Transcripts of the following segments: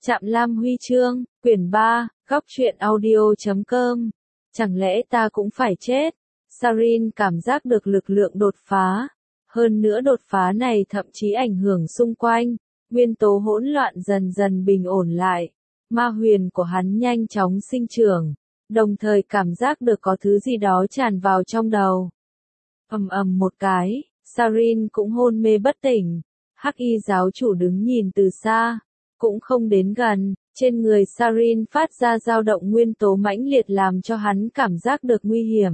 Trạm Lam Huy chương, quyển 3, góc truyện audio.com. Chẳng lẽ ta cũng phải chết? Sarin cảm giác được lực lượng đột phá. Hơn nữa đột phá này thậm chí ảnh hưởng xung quanh. Nguyên tố hỗn loạn dần dần bình ổn lại. Ma huyền của hắn nhanh chóng sinh trưởng. Đồng thời cảm giác được có thứ gì đó tràn vào trong đầu. Ầm ầm một cái, Sarin cũng hôn mê bất tỉnh. Hắc y giáo chủ đứng nhìn từ xa, cũng không đến gần. Trên người Sarin phát ra dao động nguyên tố mãnh liệt làm cho hắn cảm giác được nguy hiểm.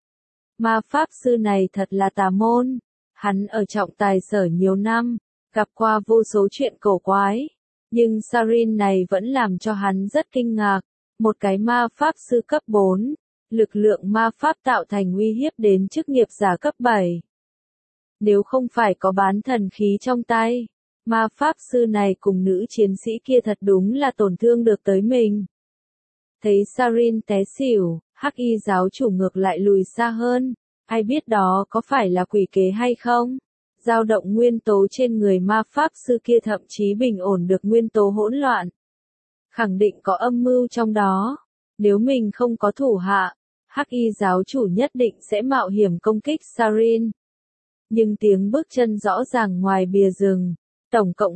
Ma pháp sư này thật là tà môn. Hắn ở trọng tài sở nhiều năm, gặp qua vô số chuyện cổ quái. Nhưng Sarin này vẫn làm cho hắn rất kinh ngạc. Một cái ma pháp sư cấp 4, lực lượng ma pháp tạo thành uy hiếp đến chức nghiệp giả cấp 7. Nếu không phải có bán thần khí trong tay, ma pháp sư này cùng nữ chiến sĩ kia thật đúng là tổn thương được tới mình. Thấy Sarin té xỉu, Hắc y giáo chủ ngược lại lùi xa hơn. Ai biết đó có phải là quỷ kế hay không? Dao động nguyên tố trên người ma pháp sư kia thậm chí bình ổn được nguyên tố hỗn loạn. Khẳng định có âm mưu trong đó. Nếu mình không có thủ hạ, Hắc y giáo chủ nhất định sẽ mạo hiểm công kích Sarin. Nhưng tiếng bước chân rõ ràng ngoài bìa rừng. Tổng cộng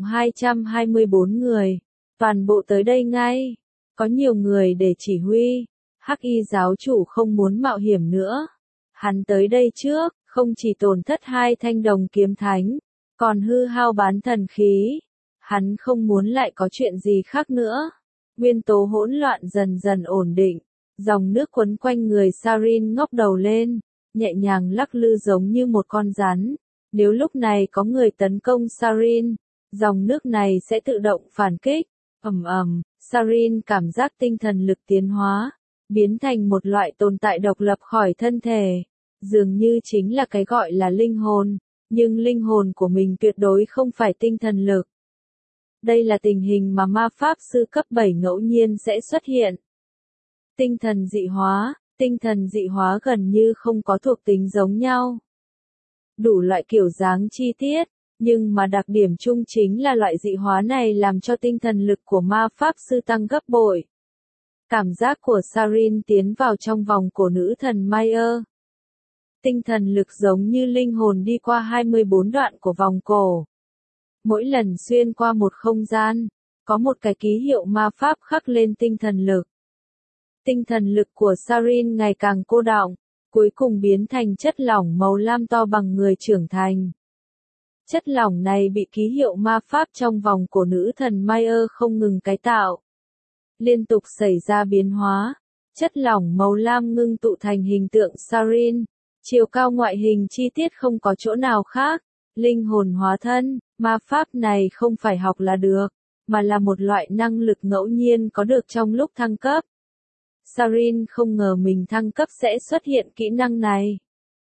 224 người. Toàn bộ tới đây ngay. Có nhiều người để chỉ huy. Hắc y giáo chủ không muốn mạo hiểm nữa. Hắn tới đây trước, không chỉ tổn thất 2 thanh đồng kiếm thánh, còn hư hao bán thần khí. Hắn không muốn lại có chuyện gì khác nữa. Nguyên tố hỗn loạn dần dần ổn định. Dòng nước quấn quanh người Sarin ngóc đầu lên, nhẹ nhàng lắc lư giống như một con rắn. Nếu lúc này có người tấn công Sarin, dòng nước này sẽ tự động phản kích. Ầm ầm, Sarin cảm giác tinh thần lực tiến hóa, biến thành một loại tồn tại độc lập khỏi thân thể. Dường như chính là cái gọi là linh hồn, nhưng linh hồn của mình tuyệt đối không phải tinh thần lực. Đây là tình hình mà ma pháp sư cấp 7 ngẫu nhiên sẽ xuất hiện. Tinh thần dị hóa gần như không có thuộc tính giống nhau. Đủ loại kiểu dáng chi tiết, nhưng mà đặc điểm chung chính là loại dị hóa này làm cho tinh thần lực của ma pháp sư tăng gấp bội. Cảm giác của Sarin tiến vào trong vòng cổ nữ thần Mayer. Tinh thần lực giống như linh hồn đi qua 24 đoạn của vòng cổ. Mỗi lần xuyên qua một không gian, có một cái ký hiệu ma pháp khắc lên tinh thần lực. Tinh thần lực của Sarin ngày càng cô đọng, cuối cùng biến thành chất lỏng màu lam to bằng người trưởng thành. Chất lỏng này bị ký hiệu ma pháp trong vòng cổ nữ thần Mayer không ngừng cải tạo. Liên tục xảy ra biến hóa, chất lỏng màu lam ngưng tụ thành hình tượng Sarin, chiều cao ngoại hình chi tiết không có chỗ nào khác, linh hồn hóa thân, ma pháp này không phải học là được, mà là một loại năng lực ngẫu nhiên có được trong lúc thăng cấp. Sarin không ngờ mình thăng cấp sẽ xuất hiện kỹ năng này.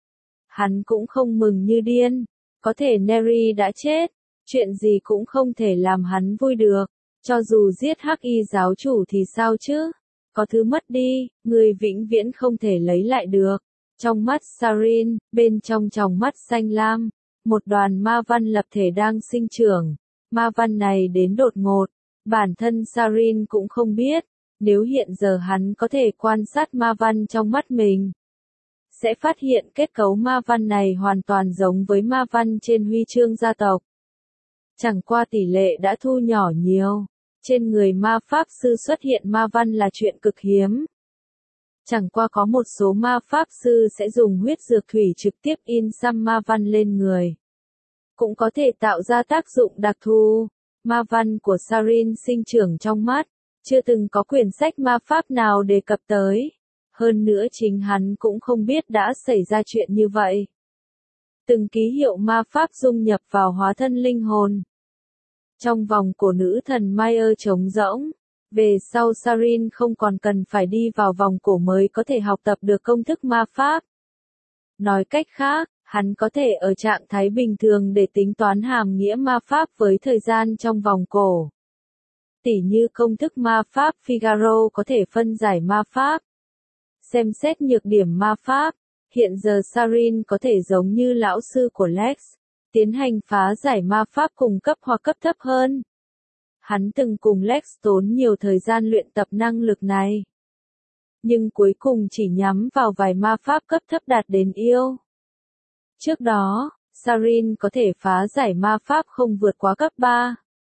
Hắn cũng không mừng như điên, có thể Neri đã chết, chuyện gì cũng không thể làm hắn vui được, cho dù giết Hắc y giáo chủ thì sao chứ, có thứ mất đi, người vĩnh viễn không thể lấy lại được. Trong mắt Sarin, bên trong tròng mắt xanh lam, một đoàn ma văn lập thể đang sinh trưởng. Ma văn này đến đột ngột, bản thân Sarin cũng không biết, nếu hiện giờ hắn có thể quan sát ma văn trong mắt mình, sẽ phát hiện kết cấu ma văn này hoàn toàn giống với ma văn trên huy chương gia tộc. Chẳng qua tỷ lệ đã thu nhỏ nhiều, trên người ma pháp sư xuất hiện ma văn là chuyện cực hiếm. Chẳng qua có một số ma pháp sư sẽ dùng huyết dược thủy trực tiếp in xăm ma văn lên người. Cũng có thể tạo ra tác dụng đặc thù. Ma văn của Sarin sinh trưởng trong mắt, chưa từng có quyển sách ma pháp nào đề cập tới. Hơn nữa chính hắn cũng không biết đã xảy ra chuyện như vậy. Từng ký hiệu ma pháp dung nhập vào hóa thân linh hồn. Trong vòng cổ nữ thần Mayer trống rỗng. Về sau Sarin không còn cần phải đi vào vòng cổ mới có thể học tập được công thức ma pháp. Nói cách khác, hắn có thể ở trạng thái bình thường để tính toán hàm nghĩa ma pháp với thời gian trong vòng cổ. Tỉ như công thức ma pháp Figaro có thể phân giải ma pháp. Xem xét nhược điểm ma pháp, hiện giờ Sarin có thể giống như lão sư của Lex, tiến hành phá giải ma pháp cùng cấp hoặc cấp thấp hơn. Hắn từng cùng Lex tốn nhiều thời gian luyện tập năng lực này. Nhưng cuối cùng chỉ nhắm vào vài ma pháp cấp thấp đạt đến yêu. Trước đó, Sarin có thể phá giải ma pháp không vượt quá cấp 3.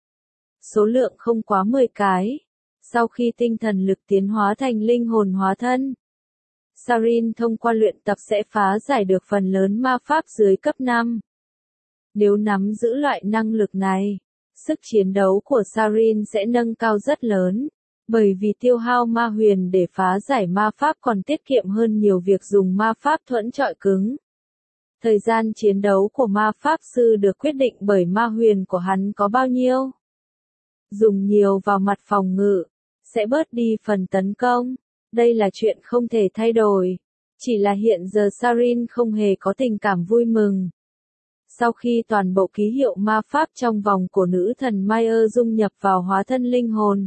Số lượng không quá 10 cái. Sau khi tinh thần lực tiến hóa thành linh hồn hóa thân, Sarin thông qua luyện tập sẽ phá giải được phần lớn ma pháp dưới cấp 5. Nếu nắm giữ loại năng lực này, sức chiến đấu của Sarin sẽ nâng cao rất lớn, bởi vì tiêu hao ma huyền để phá giải ma pháp còn tiết kiệm hơn nhiều việc dùng ma pháp thuẫn trọi cứng. Thời gian chiến đấu của ma pháp sư được quyết định bởi ma huyền của hắn có bao nhiêu. Dùng nhiều vào mặt phòng ngự, sẽ bớt đi phần tấn công. Đây là chuyện không thể thay đổi. Chỉ là hiện giờ Sarin không hề có tình cảm vui mừng. Sau khi toàn bộ ký hiệu ma pháp trong vòng của nữ thần Mayer dung nhập vào hóa thân linh hồn,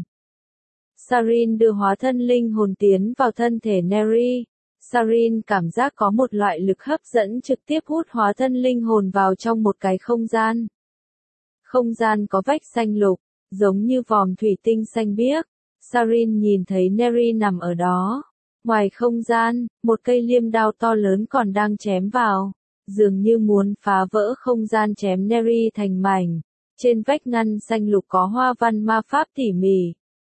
Sarin đưa hóa thân linh hồn tiến vào thân thể Neri. Sarin cảm giác có một loại lực hấp dẫn trực tiếp hút hóa thân linh hồn vào trong một cái không gian. Không gian có vách xanh lục, giống như vòm thủy tinh xanh biếc. Sarin nhìn thấy Neri nằm ở đó. Ngoài không gian, một cây liêm đao to lớn còn đang chém vào, dường như muốn phá vỡ không gian chém Neri thành mảnh. Trên vách ngăn xanh lục có hoa văn ma pháp tỉ mỉ.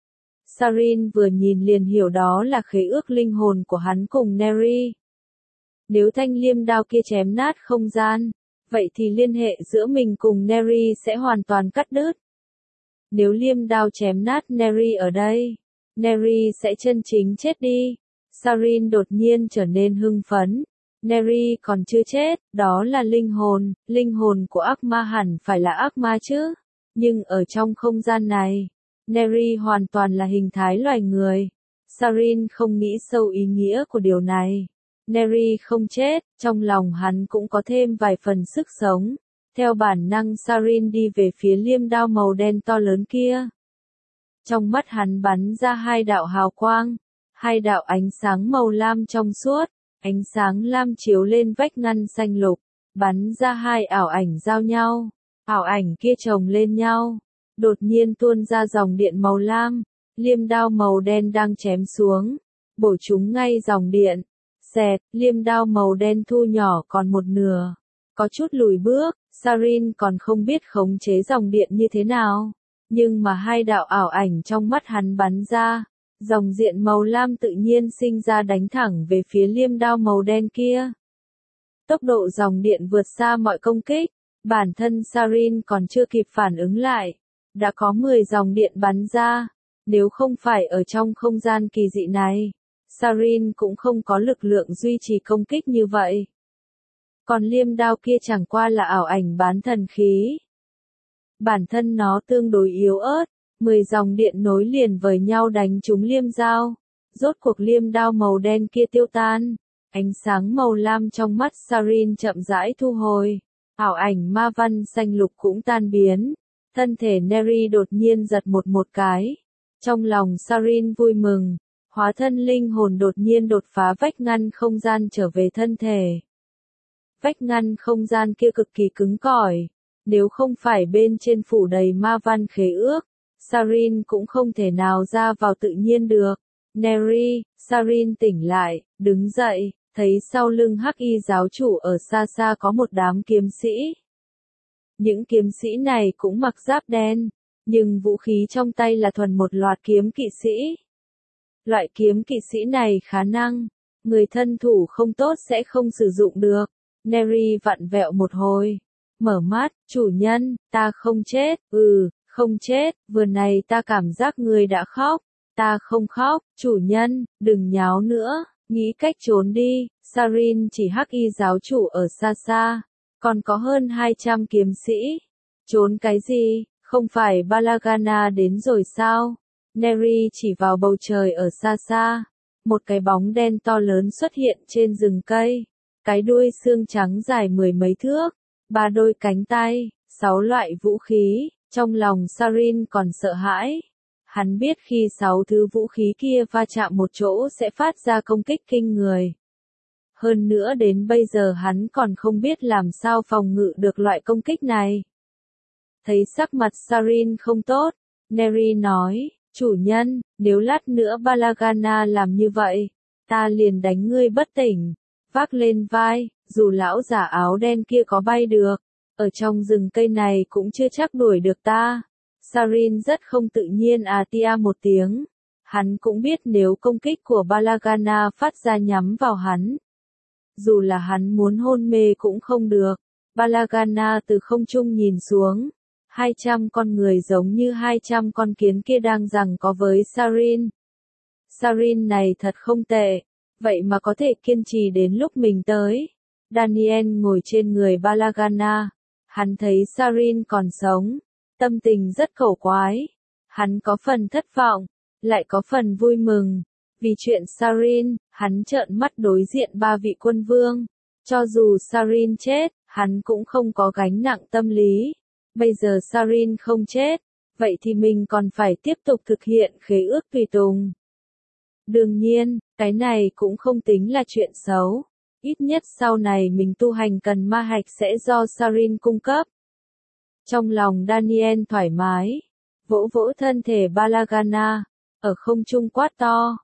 Sarin vừa nhìn liền hiểu đó là khế ước linh hồn của hắn cùng Neri. Nếu thanh liêm đao kia chém nát không gian, vậy thì liên hệ giữa mình cùng Neri sẽ hoàn toàn cắt đứt. Nếu liêm đao chém nát Neri ở đây, Neri sẽ chân chính chết đi. Sarin đột nhiên trở nên hưng phấn. Neri còn chưa chết, đó là linh hồn của ác ma hẳn phải là ác ma chứ. Nhưng ở trong không gian này, Neri hoàn toàn là hình thái loài người. Sarin không nghĩ sâu ý nghĩa của điều này. Neri không chết, trong lòng hắn cũng có thêm vài phần sức sống. Theo bản năng Sarin đi về phía liêm đao màu đen to lớn kia. Trong mắt hắn bắn ra hai đạo hào quang, hai đạo ánh sáng màu lam trong suốt, ánh sáng lam chiếu lên vách ngăn xanh lục, bắn ra hai ảo ảnh giao nhau, ảo ảnh kia chồng lên nhau, đột nhiên tuôn ra dòng điện màu lam, liêm đao màu đen đang chém xuống, bổ chúng ngay dòng điện, xẹt, liêm đao màu đen thu nhỏ còn một nửa, có chút lùi bước. Sarin còn không biết khống chế dòng điện như thế nào, nhưng mà hai đạo ảo ảnh trong mắt hắn bắn ra, dòng điện màu lam tự nhiên sinh ra đánh thẳng về phía liêm đao màu đen kia. Tốc độ dòng điện vượt xa mọi công kích, bản thân Sarin còn chưa kịp phản ứng lại, đã có 10 dòng điện bắn ra, nếu không phải ở trong không gian kỳ dị này, Sarin cũng không có lực lượng duy trì công kích như vậy. Còn liêm đao kia chẳng qua là ảo ảnh bán thần khí. Bản thân nó tương đối yếu ớt, 10 dòng điện nối liền với nhau đánh trúng liêm dao. Rốt cuộc liêm đao màu đen kia tiêu tan. Ánh sáng màu lam trong mắt Sarin chậm rãi thu hồi. Ảo ảnh ma văn xanh lục cũng tan biến. Thân thể Neri đột nhiên giật một cái. Trong lòng Sarin vui mừng. Hóa thân linh hồn đột nhiên đột phá vách ngăn không gian trở về thân thể. Vách ngăn không gian kia cực kỳ cứng cỏi. Nếu không phải bên trên phủ đầy ma văn khế ước, Sarin cũng không thể nào ra vào tự nhiên được. Neri, Sarin tỉnh lại, đứng dậy, thấy sau lưng Hắc Y giáo chủ ở xa xa có một đám kiếm sĩ. Những kiếm sĩ này cũng mặc giáp đen, nhưng vũ khí trong tay là thuần một loạt kiếm kỵ sĩ. Loại kiếm kỵ sĩ này khá năng, người thân thủ không tốt sẽ không sử dụng được. Neri vặn vẹo một hồi, mở mắt, chủ nhân, ta không chết, không chết, vừa này ta cảm giác người đã khóc, ta không khóc, chủ nhân, đừng nháo nữa, nghĩ cách trốn đi. Sarin chỉ Hắc Y giáo chủ ở xa xa, còn có hơn 200 kiếm sĩ, trốn cái gì, không phải Balagana đến rồi sao? Neri chỉ vào bầu trời ở xa xa, một cái bóng đen to lớn xuất hiện trên rừng cây. Cái đuôi xương trắng dài 10 mấy thước, 3 đôi cánh tay, 6 loại vũ khí, trong lòng Sarin còn sợ hãi. Hắn biết khi 6 thứ vũ khí kia va chạm một chỗ sẽ phát ra công kích kinh người. Hơn nữa đến bây giờ hắn còn không biết làm sao phòng ngự được loại công kích này. Thấy sắc mặt Sarin không tốt, Neri nói, chủ nhân, nếu lát nữa Balagana làm như vậy, ta liền đánh ngươi bất tỉnh. Vác lên vai, dù lão giả áo đen kia có bay được, ở trong rừng cây này cũng chưa chắc đuổi được ta. Sarin rất không tự nhiên tia một tiếng. Hắn cũng biết nếu công kích của Balagana phát ra nhắm vào hắn, dù là hắn muốn hôn mê cũng không được. Balagana từ không trung nhìn xuống. 200 con người giống như 200 con kiến kia đang giằng co với Sarin. Sarin này thật không tệ, vậy mà có thể kiên trì đến lúc mình tới. Daniel ngồi trên người Balagana. Hắn thấy Sarin còn sống. Tâm tình rất khẩu quái. Hắn có phần thất vọng, lại có phần vui mừng. Vì chuyện Sarin, hắn trợn mắt đối diện 3 vị quân vương. Cho dù Sarin chết, hắn cũng không có gánh nặng tâm lý. Bây giờ Sarin không chết, vậy thì mình còn phải tiếp tục thực hiện khế ước tùy tùng. Đương nhiên, cái này cũng không tính là chuyện xấu. Ít nhất sau này mình tu hành cần ma hạch sẽ do Sarin cung cấp. Trong lòng Daniel thoải mái, vỗ vỗ thân thể Balagana, ở không trung quát to.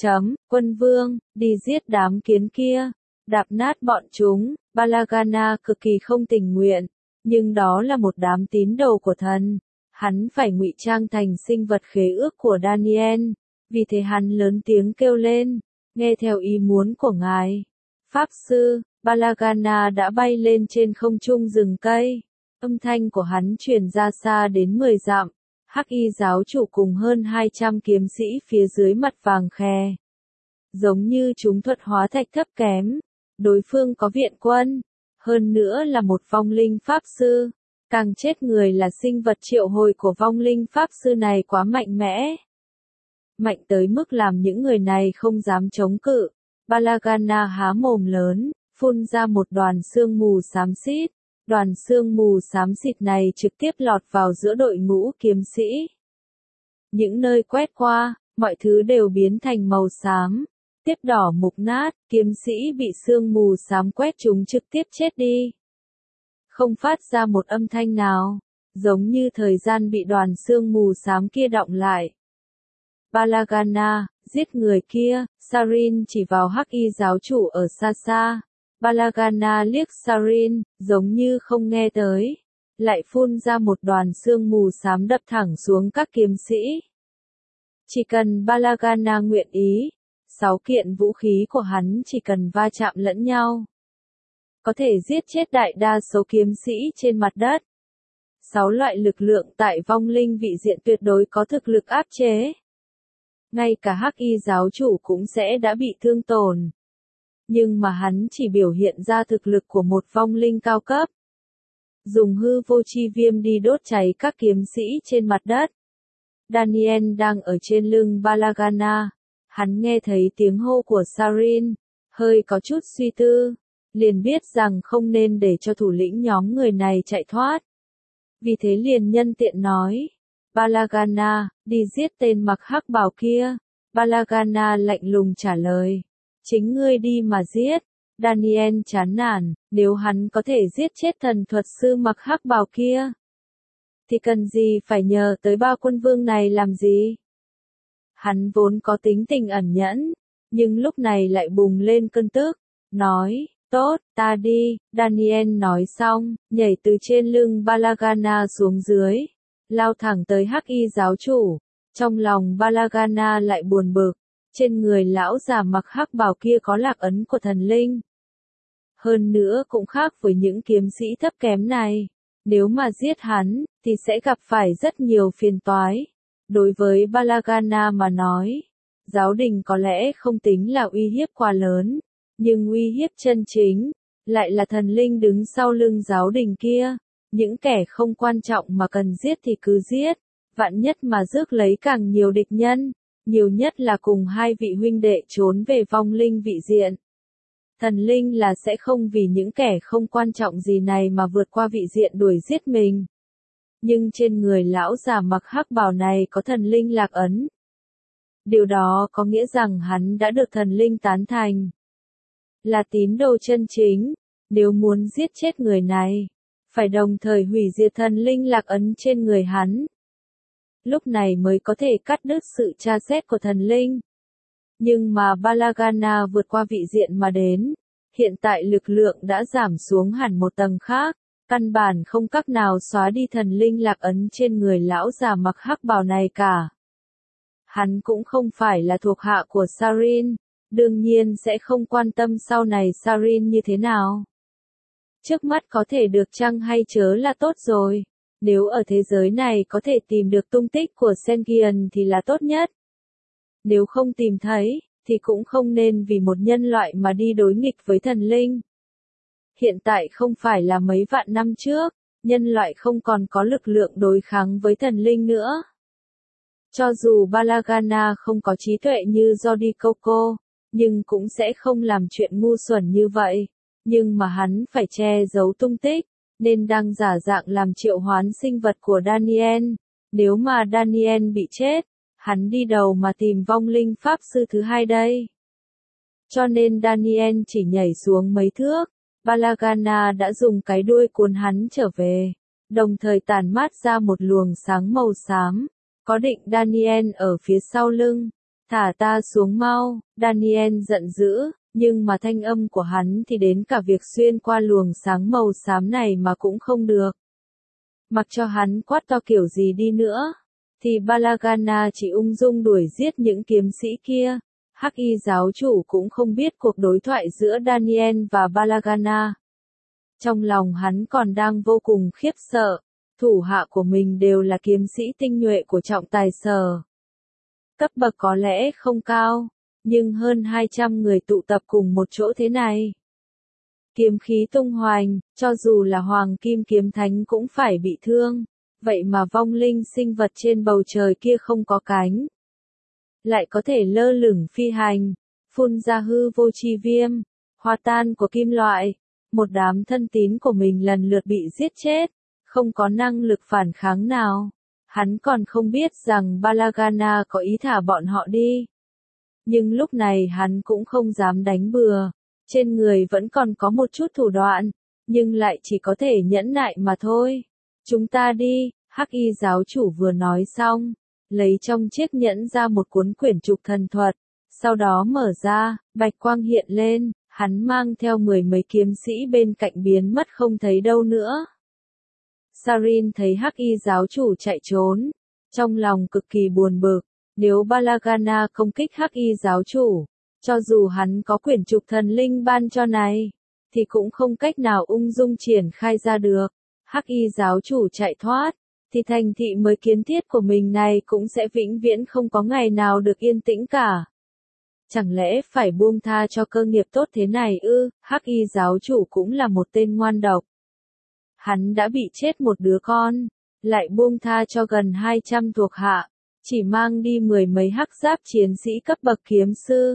Quân vương, đi giết đám kiến kia, đạp nát bọn chúng. Balagana cực kỳ không tình nguyện, nhưng đó là một đám tín đồ của thần. Hắn phải ngụy trang thành sinh vật khế ước của Daniel, vì thế hắn lớn tiếng kêu lên, nghe theo ý muốn của ngài. Pháp sư, Balagana đã bay lên trên không trung rừng cây. Âm thanh của hắn truyền ra xa đến 10 dặm. Hắc y giáo chủ cùng hơn 200 kiếm sĩ phía dưới mặt vàng khè. Giống như chúng thuật hóa thạch thấp kém. Đối phương có viện quân. Hơn nữa là một vong linh pháp sư. Càng chết người là sinh vật triệu hồi của vong linh pháp sư này quá mạnh mẽ. Mạnh tới mức làm những người này không dám chống cự. Balagana há mồm lớn, phun ra một đoàn sương mù xám xịt. Đoàn sương mù xám xịt này trực tiếp lọt vào giữa đội ngũ kiếm sĩ. Những nơi quét qua, mọi thứ đều biến thành màu xám. Tiếp đỏ mục nát, kiếm sĩ bị sương mù xám quét chúng trực tiếp chết đi. Không phát ra một âm thanh nào, giống như thời gian bị đoàn sương mù xám kia đọng lại. Balagana, giết người kia, Sarin chỉ vào hắc y giáo chủ ở xa xa. Balagana liếc Sarin, giống như không nghe tới. Lại phun ra một đoàn sương mù xám đập thẳng xuống các kiếm sĩ. Chỉ cần Balagana nguyện ý, 6 kiện vũ khí của hắn chỉ cần va chạm lẫn nhau, có thể giết chết đại đa số kiếm sĩ trên mặt đất. 6 loại lực lượng tại vong linh vị diện tuyệt đối có thực lực áp chế. Ngay cả hắc y giáo chủ cũng sẽ đã bị thương tổn. Nhưng mà hắn chỉ biểu hiện ra thực lực của một vong linh cao cấp. Dùng hư vô chi viêm đi đốt cháy các kiếm sĩ trên mặt đất. Daniel đang ở trên lưng Balagana. Hắn nghe thấy tiếng hô của Sarin, hơi có chút suy tư, liền biết rằng không nên để cho thủ lĩnh nhóm người này chạy thoát. Vì thế liền nhân tiện nói, Balagana, đi giết tên mặc hắc bào kia. Balagana lạnh lùng trả lời, chính ngươi đi mà giết. Daniel chán nản, nếu hắn có thể giết chết thần thuật sư mặc hắc bào kia, thì cần gì phải nhờ tới 3 quân vương này làm gì? Hắn vốn có tính tình ẩn nhẫn, nhưng lúc này lại bùng lên cơn tức, nói, tốt, ta đi. Daniel nói xong, nhảy từ trên lưng Balagana xuống dưới, lao thẳng tới hắc y giáo chủ. Trong lòng Balagana lại buồn bực, trên người lão già mặc hắc bào kia có lạc ấn của thần linh. Hơn nữa cũng khác với những kiếm sĩ thấp kém này, nếu mà giết hắn, thì sẽ gặp phải rất nhiều phiền toái. Đối với Balagana mà nói, giáo đình có lẽ không tính là uy hiếp quá lớn, nhưng uy hiếp chân chính, lại là thần linh đứng sau lưng giáo đình kia. Những kẻ không quan trọng mà cần giết thì cứ giết, vạn nhất mà rước lấy càng nhiều địch nhân, nhiều nhất là cùng 2 vị huynh đệ trốn về vong linh vị diện. Thần linh là sẽ không vì những kẻ không quan trọng gì này mà vượt qua vị diện đuổi giết mình. Nhưng trên người lão già mặc hắc bào này có thần linh lạc ấn. Điều đó có nghĩa rằng hắn đã được thần linh tán thành. Là tín đồ chân chính, nếu muốn giết chết người này, phải đồng thời hủy diệt thần linh lạc ấn trên người hắn. lúc này mới có thể cắt đứt sự tra xét của thần linh. Nhưng mà Balagana vượt qua vị diện mà đến, hiện tại lực lượng đã giảm xuống hẳn một tầng khác, căn bản không cách nào xóa đi thần linh lạc ấn trên người lão già mặc hắc bào này cả. Hắn cũng không phải là thuộc hạ của Sarin, đương nhiên sẽ không quan tâm sau này Sarin như thế nào. Trước mắt có thể được chăng hay chớ là tốt rồi, nếu ở thế giới này có thể tìm được tung tích của Sengian thì là tốt nhất. Nếu không tìm thấy, thì cũng không nên vì một nhân loại mà đi đối nghịch với thần linh. Hiện tại không phải là mấy vạn năm trước, nhân loại không còn có lực lượng đối kháng với thần linh nữa. Cho dù Balagana không có trí tuệ như Jordi Coco, nhưng cũng sẽ không làm chuyện ngu xuẩn như vậy. Nhưng mà hắn phải che giấu tung tích, nên đang giả dạng làm triệu hoán sinh vật của Daniel. Nếu mà Daniel bị chết, hắn đi đầu mà tìm vong linh pháp sư thứ hai đây. Cho nên Daniel chỉ nhảy xuống mấy thước, Balagana đã dùng cái đuôi cuốn hắn trở về, đồng thời tản mát ra một luồng sáng màu xám. Có định Daniel ở phía sau lưng, thả ta xuống mau, Daniel giận dữ, nhưng mà thanh âm của hắn thì đến cả việc xuyên qua luồng sáng màu xám này mà cũng không được. Mặc cho hắn quát to kiểu gì đi nữa, thì Balagana chỉ ung dung đuổi giết những kiếm sĩ kia. Hắc y giáo chủ cũng không biết cuộc đối thoại giữa Daniel và Balagana. Trong lòng hắn còn đang vô cùng khiếp sợ, thủ hạ của mình đều là kiếm sĩ tinh nhuệ của trọng tài sở. Cấp bậc có lẽ không cao, nhưng hơn 200 người tụ tập cùng một chỗ thế này. Kiếm khí tung hoành, cho dù là Hoàng Kim Kiếm Thánh cũng phải bị thương, vậy mà vong linh sinh vật trên bầu trời kia không có cánh. Lại có thể lơ lửng phi hành, phun ra hư vô chi viêm, hòa tan của kim loại, một đám thân tín của mình lần lượt bị giết chết, không có năng lực phản kháng nào. Hắn còn không biết rằng Balagana có ý thả bọn họ đi. Nhưng lúc này hắn cũng không dám đánh bừa, trên người vẫn còn có một chút thủ đoạn, nhưng lại chỉ có thể nhẫn nại mà thôi. Chúng ta đi, Hắc y giáo chủ vừa nói xong, lấy trong chiếc nhẫn ra một cuốn quyển trục thần thuật, sau đó mở ra, bạch quang hiện lên, hắn mang theo mười mấy kiếm sĩ bên cạnh biến mất không thấy đâu nữa. Sarin thấy Hắc y giáo chủ chạy trốn, trong lòng cực kỳ buồn bực, nếu Balagana công kích Hắc y giáo chủ, cho dù hắn có quyển trục thần linh ban cho này, thì cũng không cách nào ung dung triển khai ra được. Hắc y giáo chủ chạy thoát, thì thành thị mới kiến thiết của mình này cũng sẽ vĩnh viễn không có ngày nào được yên tĩnh cả. Chẳng lẽ phải buông tha cho cơ nghiệp tốt thế này ư? Hắc y giáo chủ cũng là một tên ngoan độc. Hắn đã bị chết một đứa con, lại buông tha cho gần 200 thuộc hạ, chỉ mang đi mười mấy hắc giáp chiến sĩ cấp bậc kiếm sư.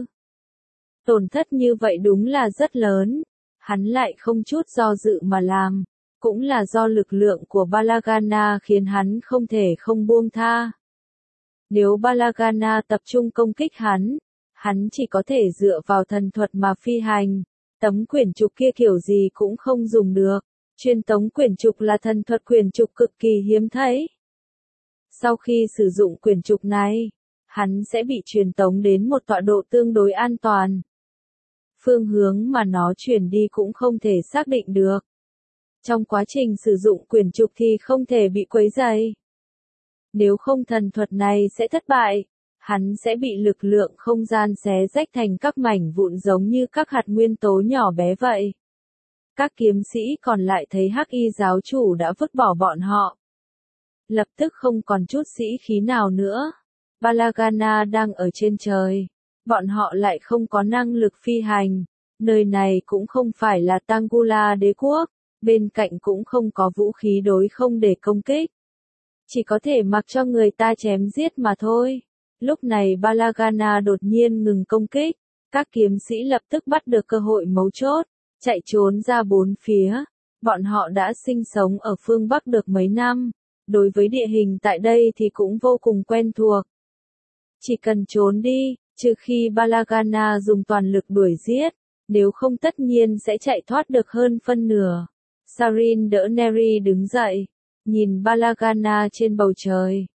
Tổn thất như vậy đúng là rất lớn, hắn lại không chút do dự mà làm, cũng là do lực lượng của Balagana khiến hắn không thể không buông tha. Nếu Balagana tập trung công kích hắn chỉ có thể dựa vào thần thuật mà phi hành, tấm quyển trục kia kiểu gì cũng không dùng được. Truyền tống quyển trục là thần thuật quyển trục cực kỳ hiếm thấy. Sau khi sử dụng quyển trục này, hắn sẽ bị truyền tống đến một tọa độ tương đối an toàn. Phương hướng mà nó chuyển đi cũng không thể xác định được. Trong quá trình sử dụng quyển trục thì không thể bị quấy rầy. Nếu không thần thuật này sẽ thất bại, hắn sẽ bị lực lượng không gian xé rách thành các mảnh vụn giống như các hạt nguyên tố nhỏ bé vậy. Các kiếm sĩ còn lại thấy Hắc y giáo chủ đã vứt bỏ bọn họ. Lập tức không còn chút sĩ khí nào nữa. Balagana đang ở trên trời. Bọn họ lại không có năng lực phi hành. Nơi này cũng không phải là Tangula đế quốc. Bên cạnh cũng không có vũ khí đối không để công kích. Chỉ có thể mặc cho người ta chém giết mà thôi. Lúc này Balagana đột nhiên ngừng công kích. Các kiếm sĩ lập tức bắt được cơ hội mấu chốt, chạy trốn ra bốn phía. Bọn họ đã sinh sống ở phương Bắc được mấy năm, đối với địa hình tại đây thì cũng vô cùng quen thuộc. Chỉ cần trốn đi, trừ khi Balagana dùng toàn lực đuổi giết, nếu không tất nhiên sẽ chạy thoát được hơn phân nửa. Sarin đỡ Neri đứng dậy, nhìn Balagana trên bầu trời.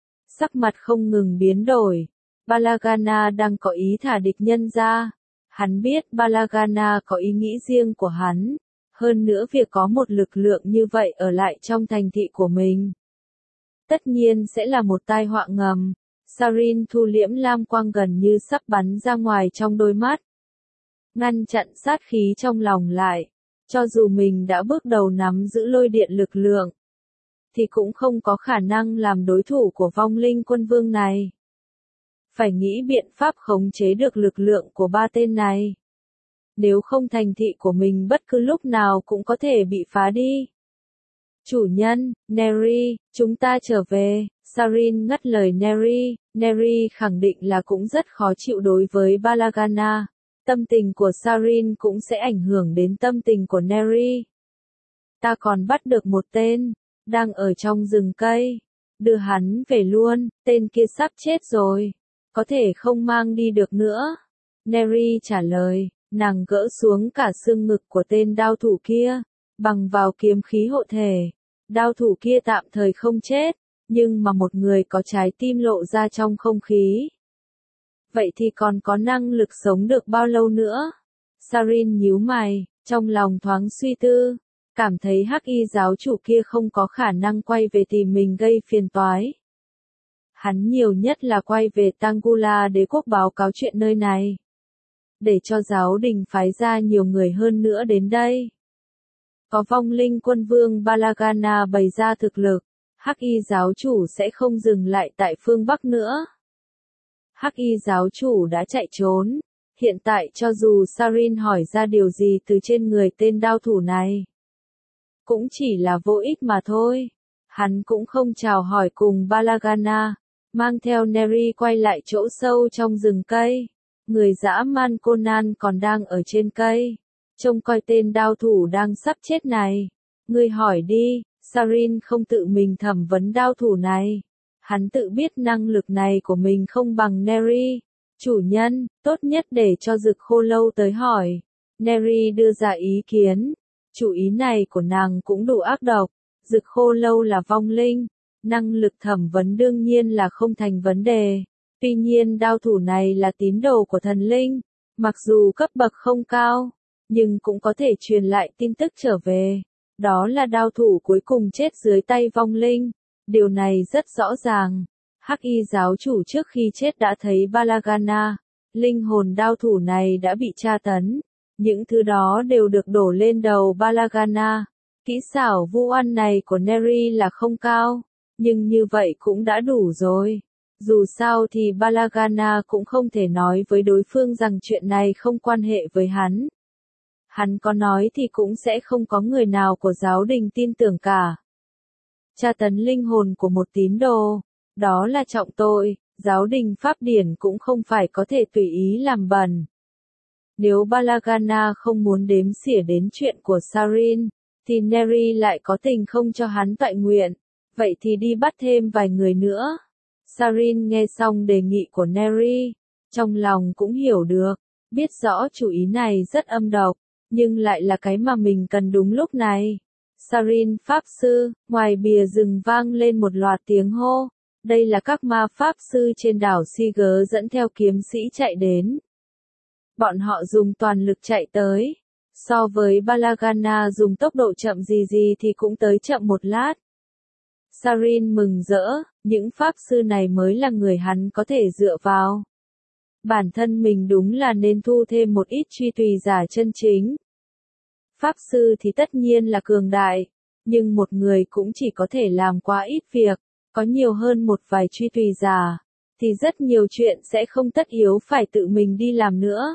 sắc mặt không ngừng biến đổi. Balagana đang có ý thả địch nhân ra. Hắn biết Balagana có ý nghĩ riêng của hắn. Hơn nữa việc có một lực lượng như vậy ở lại trong thành thị của mình, tất nhiên sẽ là một tai họa ngầm. Sarin thu liễm lam quang gần như sắp bắn ra ngoài trong đôi mắt, ngăn chặn sát khí trong lòng lại. Cho dù mình đã bước đầu nắm giữ lôi điện lực lượng, thì cũng không có khả năng làm đối thủ của vong linh quân vương này. Phải nghĩ biện pháp khống chế được lực lượng của ba tên này. Nếu không thành thị của mình bất cứ lúc nào cũng có thể bị phá đi. Chủ nhân, Neri, chúng ta trở về. Sarin ngắt lời Neri. Neri khẳng định là cũng rất khó chịu đối với Balagana. Tâm tình của Sarin cũng sẽ ảnh hưởng đến tâm tình của Neri. Ta còn bắt được một tên, đang ở trong rừng cây. Đưa hắn về luôn, tên kia sắp chết rồi. Có thể không mang đi được nữa. Neri trả lời, nàng gỡ xuống cả xương ngực của tên đao thủ kia, bằng vào kiếm khí hộ thể. Đao thủ kia tạm thời không chết, nhưng mà một người có trái tim lộ ra trong không khí. Vậy thì còn có năng lực sống được bao lâu nữa? Sarin nhíu mày, trong lòng thoáng suy tư, cảm thấy hắc y giáo chủ kia không có khả năng quay về tìm mình gây phiền toái. Hắn nhiều nhất là quay về Tangula đế quốc báo cáo chuyện nơi này, để cho giáo đình phái ra nhiều người hơn nữa đến đây. Có vong linh quân vương Balagana bày ra thực lực, hắc y giáo chủ sẽ không dừng lại tại phương Bắc nữa. Hắc y giáo chủ đã chạy trốn, hiện tại cho dù Sarin hỏi ra điều gì từ trên người tên đao thủ này, cũng chỉ là vô ích mà thôi. Hắn cũng không chào hỏi cùng Balagana, mang theo Neri quay lại chỗ sâu trong rừng cây. Người dã man Conan còn đang ở trên cây, trông coi tên đao thủ đang sắp chết này. Ngươi hỏi đi. Sarin không tự mình thẩm vấn đao thủ này. Hắn tự biết năng lực này của mình không bằng Neri. Chủ nhân, tốt nhất để cho Dực Khô Lâu tới hỏi. Neri đưa ra ý kiến. Chủ ý này của nàng cũng đủ ác độc. Dực Khô Lâu là vong linh, năng lực thẩm vấn đương nhiên là không thành vấn đề. Tuy nhiên đao thủ này là tín đồ của thần linh, mặc dù cấp bậc không cao, nhưng cũng có thể truyền lại tin tức trở về. Đó là đao thủ cuối cùng chết dưới tay vong linh. Điều này rất rõ ràng. Hắc y giáo chủ trước khi chết đã thấy Balagana. Linh hồn đao thủ này đã bị tra tấn. Những thứ đó đều được đổ lên đầu Balagana. Kỹ xảo vu oan này của Neri là không cao, nhưng như vậy cũng đã đủ rồi. Dù sao thì Balagana cũng không thể nói với đối phương rằng chuyện này không quan hệ với hắn. Hắn có nói thì cũng sẽ không có người nào của giáo đình tin tưởng cả. Tra tấn linh hồn của một tín đồ, đó là trọng tội, giáo đình pháp điển cũng không phải có thể tùy ý làm bẩn. Nếu Balagana không muốn đếm xỉa đến chuyện của Sarin, thì Neri lại có tình không cho hắn toại nguyện, vậy thì đi bắt thêm vài người nữa. Sarin nghe xong đề nghị của Neri, trong lòng cũng hiểu được, biết rõ chủ ý này rất âm độc, nhưng lại là cái mà mình cần đúng lúc này. Sarin Pháp Sư, ngoài bìa rừng vang lên một loạt tiếng hô. Đây là các ma Pháp Sư trên đảo Siger dẫn theo kiếm sĩ chạy đến. Bọn họ dùng toàn lực chạy tới. So với Balagana dùng tốc độ chậm gì thì cũng tới chậm một lát. Sarin mừng rỡ, những Pháp Sư này mới là người hắn có thể dựa vào. Bản thân mình đúng là nên thu thêm một ít truy tùy giả chân chính. Pháp sư thì tất nhiên là cường đại, nhưng một người cũng chỉ có thể làm quá ít việc, có nhiều hơn một vài truy tùy giả, thì rất nhiều chuyện sẽ không tất yếu phải tự mình đi làm nữa.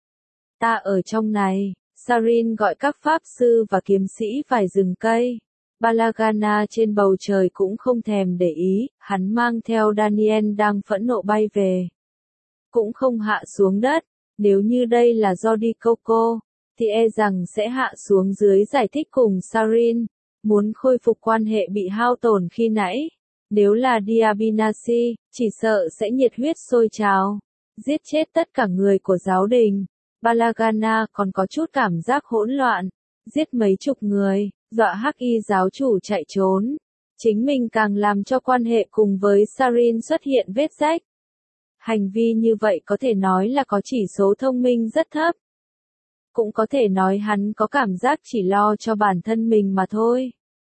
Ta ở trong này, Sarin gọi các pháp sư và kiếm sĩ phải dừng cây. Balagana trên bầu trời cũng không thèm để ý, hắn mang theo Daniel đang phẫn nộ bay về. Cũng không hạ xuống đất, nếu như đây là Jordi Coco, thì e rằng sẽ hạ xuống dưới giải thích cùng Sarin, muốn khôi phục quan hệ bị hao tổn khi nãy. Nếu là Diabinasi, chỉ sợ sẽ nhiệt huyết sôi trào, giết chết tất cả người của giáo đình. Balagana còn có chút cảm giác hỗn loạn, giết mấy chục người, dọa hắc y giáo chủ chạy trốn. Chính mình càng làm cho quan hệ cùng với Sarin xuất hiện vết rách. Hành vi như vậy có thể nói là có chỉ số thông minh rất thấp. Cũng có thể nói hắn có cảm giác chỉ lo cho bản thân mình mà thôi.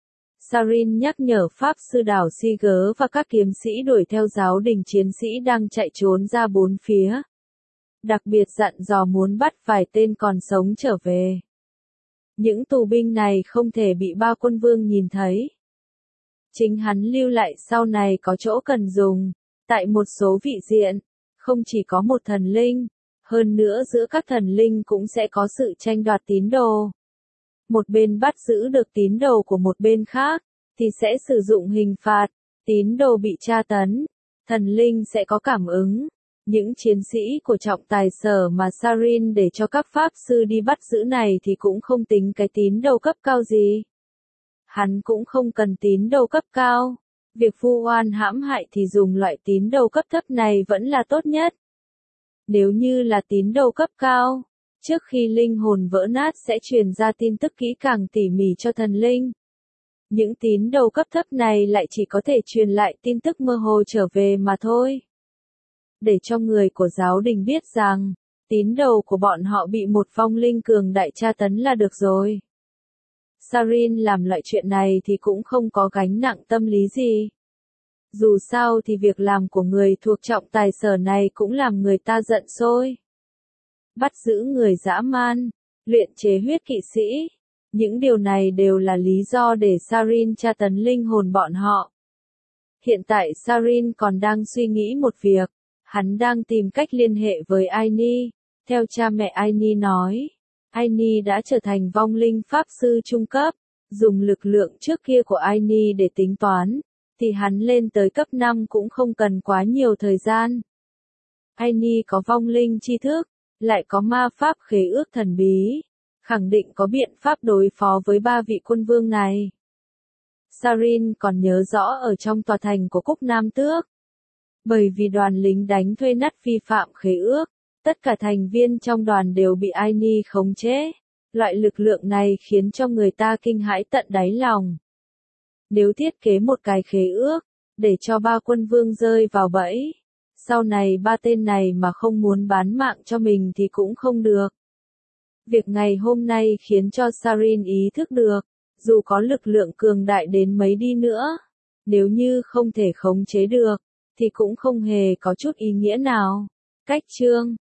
Sarin nhắc nhở Pháp sư đảo Siger và các kiếm sĩ đuổi theo giáo đình chiến sĩ đang chạy trốn ra bốn phía. Đặc biệt dặn dò muốn bắt vài tên còn sống trở về. Những tù binh này không thể bị ba quân vương nhìn thấy. Chính hắn lưu lại sau này có chỗ cần dùng. Tại một số vị diện, không chỉ có một thần linh, hơn nữa giữa các thần linh cũng sẽ có sự tranh đoạt tín đồ. Một bên bắt giữ được tín đồ của một bên khác, thì sẽ sử dụng hình phạt, tín đồ bị tra tấn, thần linh sẽ có cảm ứng. Những chiến sĩ của trọng tài sở mà Sarin để cho các pháp sư đi bắt giữ này thì cũng không tính cái tín đồ cấp cao gì. Hắn cũng không cần tín đồ cấp cao. Việc vu oan hãm hại thì dùng loại tín đồ cấp thấp này vẫn là tốt nhất. Nếu như là tín đồ cấp cao, trước khi linh hồn vỡ nát sẽ truyền ra tin tức kỹ càng tỉ mỉ cho thần linh. Những tín đồ cấp thấp này lại chỉ có thể truyền lại tin tức mơ hồ trở về mà thôi. Để cho người của giáo đình biết rằng, tín đồ của bọn họ bị một vong linh cường đại tra tấn là được rồi. Sarin làm loại chuyện này thì cũng không có gánh nặng tâm lý gì. Dù sao thì việc làm của người thuộc trọng tài sở này cũng làm người ta giận sôi. Bắt giữ người dã man, luyện chế huyết kỵ sĩ. Những điều này đều là lý do để Sarin tra tấn linh hồn bọn họ. Hiện tại Sarin còn đang suy nghĩ một việc. Hắn đang tìm cách liên hệ với Aini. Theo cha mẹ Aini nói, Aini đã trở thành vong linh pháp sư trung cấp. Dùng lực lượng trước kia của Aini để tính toán, thì hắn lên tới cấp 5 cũng không cần quá nhiều thời gian. Aini có vong linh tri thức, lại có ma pháp khế ước thần bí, khẳng định có biện pháp đối phó với ba vị quân vương này. Sarin còn nhớ rõ ở trong tòa thành của Cúc Nam Tước. Bởi vì đoàn lính đánh thuê nắt vi phạm khế ước, tất cả thành viên trong đoàn đều bị Aini khống chế. Loại lực lượng này khiến cho người ta kinh hãi tận đáy lòng. Nếu thiết kế một cái khế ước, để cho ba quân vương rơi vào bẫy, sau này ba tên này mà không muốn bán mạng cho mình thì cũng không được. Việc ngày hôm nay khiến cho Sarin ý thức được, dù có lực lượng cường đại đến mấy đi nữa, nếu như không thể khống chế được, thì cũng không hề có chút ý nghĩa nào. Cách chương